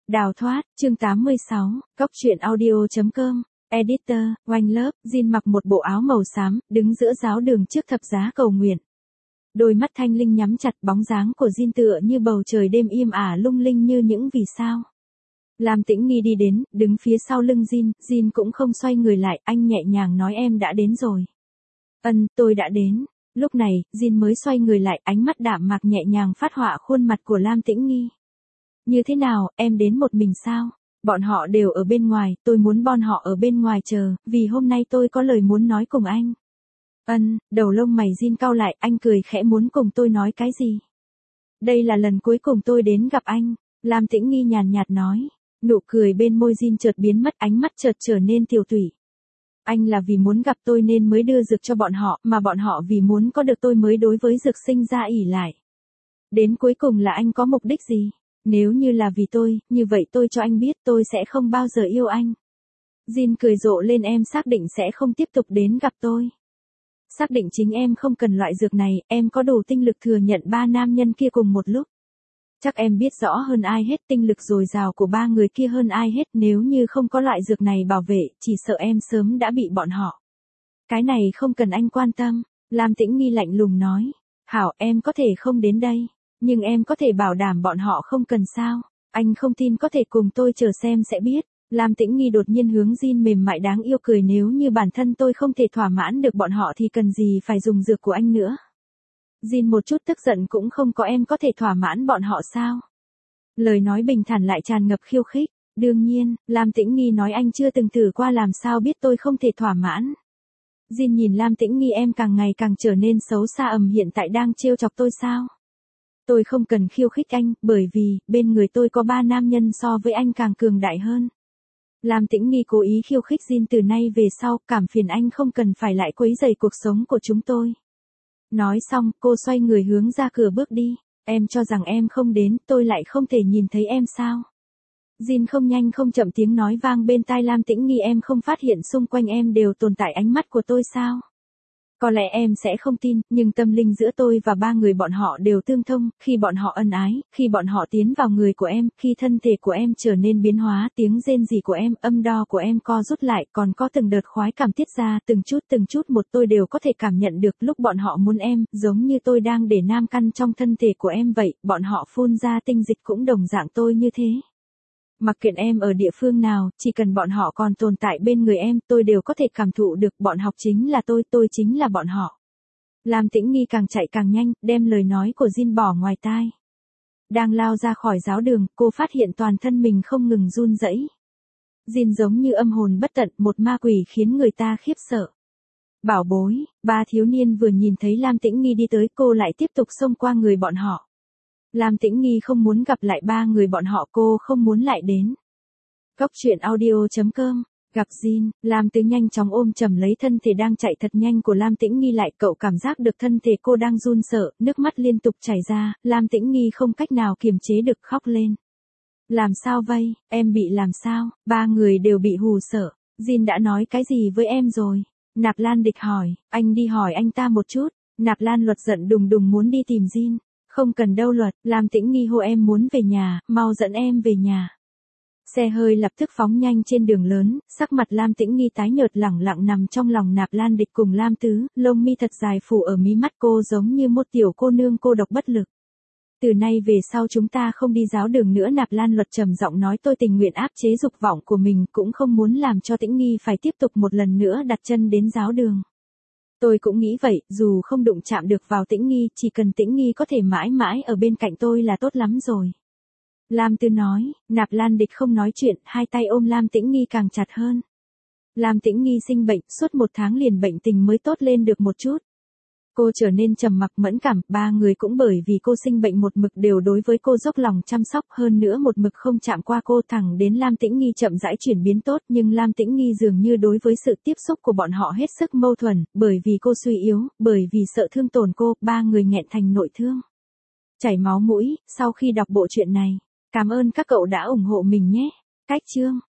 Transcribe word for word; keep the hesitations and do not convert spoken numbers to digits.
Đào thoát, chương tám mươi sáu, Cóc truyện audio.com, Editor, Oanh Lớp, Jin mặc một bộ áo màu xám, đứng giữa giáo đường trước thập giá cầu nguyện. Đôi mắt thanh linh nhắm chặt, bóng dáng của Jin tựa như bầu trời đêm im ả lung linh như những vì sao. Lam Tĩnh Nghi đi đến, đứng phía sau lưng Jin, Jin cũng không xoay người lại, anh nhẹ nhàng nói em đã đến rồi. Ân, tôi đã đến. Lúc này, Jin mới xoay người lại, ánh mắt đạm mạc nhẹ nhàng phát họa khuôn mặt của Lam Tĩnh Nghi. Như thế nào, em đến một mình sao? Bọn họ đều ở bên ngoài, tôi muốn bọn họ ở bên ngoài chờ, vì hôm nay tôi có lời muốn nói cùng anh. Ân, đầu lông mày Jin cau lại, anh cười khẽ muốn cùng tôi nói cái gì? Đây là lần cuối cùng tôi đến gặp anh, Lam Tĩnh Nghi nhàn nhạt nói. Nụ cười bên môi Jin chợt biến mất, ánh mắt chợt trở nên tiều tụy. Anh là vì muốn gặp tôi nên mới đưa dược cho bọn họ, mà bọn họ vì muốn có được tôi mới đối với dược sinh ra ỷ lại. Đến cuối cùng là anh có mục đích gì? Nếu như là vì tôi, như vậy tôi cho anh biết tôi sẽ không bao giờ yêu anh. Jin cười rộ lên, em xác định sẽ không tiếp tục đến gặp tôi. Xác định chính em không cần loại dược này, em có đủ tinh lực thừa nhận ba nam nhân kia cùng một lúc. Chắc em biết rõ hơn ai hết tinh lực dồi dào của ba người kia hơn ai hết, nếu như không có loại dược này bảo vệ, chỉ sợ em sớm đã bị bọn họ. Cái này không cần anh quan tâm, Lam Tĩnh Nghi lạnh lùng nói. Hảo, em có thể không đến đây, nhưng em có thể bảo đảm bọn họ không cần sao? Anh không tin có thể cùng tôi chờ xem sẽ biết. Lam Tĩnh Nghi đột nhiên hướng Jin mềm mại đáng yêu cười, nếu như bản thân tôi không thể thỏa mãn được bọn họ thì cần gì phải dùng dược của anh nữa. Jin một chút tức giận cũng không có, em có thể thỏa mãn bọn họ sao? Lời nói bình thản lại tràn ngập khiêu khích. Đương nhiên, Lam Tĩnh Nghi nói, anh chưa từng thử qua làm sao biết tôi không thể thỏa mãn. Jin nhìn Lam Tĩnh Nghi, em càng ngày càng trở nên xấu xa, ầm hiện tại đang trêu chọc tôi sao? Tôi không cần khiêu khích anh, bởi vì, bên người tôi có ba nam nhân so với anh càng cường đại hơn. Lam Tĩnh Nghi cố ý khiêu khích Jin, từ nay về sau, cảm phiền anh không cần phải lại quấy rầy cuộc sống của chúng tôi. Nói xong, cô xoay người hướng ra cửa bước đi. Em cho rằng em không đến, tôi lại không thể nhìn thấy em sao? Jin không nhanh không chậm tiếng nói vang bên tai Lam Tĩnh Nghi, em không phát hiện xung quanh em đều tồn tại ánh mắt của tôi sao? Có lẽ em sẽ không tin, nhưng tâm linh giữa tôi và ba người bọn họ đều tương thông, khi bọn họ ân ái, khi bọn họ tiến vào người của em, khi thân thể của em trở nên biến hóa, tiếng rên rỉ của em, âm đo của em co rút lại, còn có từng đợt khoái cảm tiết ra, từng chút từng chút một tôi đều có thể cảm nhận được. Lúc bọn họ muốn em, giống như tôi đang để nam căn trong thân thể của em vậy, bọn họ phun ra tinh dịch cũng đồng dạng tôi như thế. Mặc kệ em ở địa phương nào, chỉ cần bọn họ còn tồn tại bên người em, tôi đều có thể cảm thụ được, bọn họ chính là tôi, tôi chính là bọn họ. Lam Tĩnh Nghi càng chạy càng nhanh, đem lời nói của Jin bỏ ngoài tai. Đang lao ra khỏi giáo đường, cô phát hiện toàn thân mình không ngừng run rẩy. Jin giống như âm hồn bất tận, một ma quỷ khiến người ta khiếp sợ. Bảo bối, ba thiếu niên vừa nhìn thấy Lam Tĩnh Nghi đi tới, cô lại tiếp tục xông qua người bọn họ. Lam Tĩnh Nghi không muốn gặp lại ba người bọn họ, cô không muốn lại đến. Cóc truyện audio.com, gặp Jin, Lam Tứ nhanh chóng ôm chầm lấy thân thể đang chạy thật nhanh của Lam Tĩnh Nghi lại, cậu cảm giác được thân thể cô đang run sợ, nước mắt liên tục chảy ra, Lam Tĩnh Nghi không cách nào kiềm chế được khóc lên. Làm sao vậy, em bị làm sao? Ba người đều bị hù sợ. Jin đã nói cái gì với em rồi? Nạp Lan Địch hỏi, anh đi hỏi anh ta một chút. Nạp Lan Luật giận đùng đùng muốn đi tìm Jin. Không cần đâu Luật, Lam Tĩnh Nghi hô, em muốn về nhà, mau dẫn em về nhà. Xe hơi lập tức phóng nhanh trên đường lớn, sắc mặt Lam Tĩnh Nghi tái nhợt lẳng lặng nằm trong lòng Nạp Lan Địch cùng Lam Tứ, lông mi thật dài phủ ở mí mắt cô giống như một tiểu cô nương cô độc bất lực. Từ nay về sau chúng ta không đi giáo đường nữa, Nạp Lan Luật trầm giọng nói, tôi tình nguyện áp chế dục vọng của mình, cũng không muốn làm cho Tĩnh Nghi phải tiếp tục một lần nữa đặt chân đến giáo đường. Tôi cũng nghĩ vậy, dù không đụng chạm được vào Tĩnh Nghi, chỉ cần Tĩnh Nghi có thể mãi mãi ở bên cạnh tôi là tốt lắm rồi. Lam Tư nói, Nạp Lan Địch không nói chuyện, hai tay ôm Lam Tĩnh Nghi càng chặt hơn. Lam Tĩnh Nghi sinh bệnh, suốt một tháng liền bệnh tình mới tốt lên được một chút. Cô trở nên trầm mặc mẫn cảm, ba người cũng bởi vì cô sinh bệnh một mực đều đối với cô dốc lòng chăm sóc, hơn nữa một mực không chạm qua cô, thẳng đến Lam Tĩnh Nghi chậm rãi chuyển biến tốt, nhưng Lam Tĩnh Nghi dường như đối với sự tiếp xúc của bọn họ hết sức mâu thuẫn, bởi vì cô suy yếu, bởi vì sợ thương tổn cô, ba người nghẹn thành nội thương. Chảy máu mũi, sau khi đọc bộ truyện này, cảm ơn các cậu đã ủng hộ mình nhé. Cách chương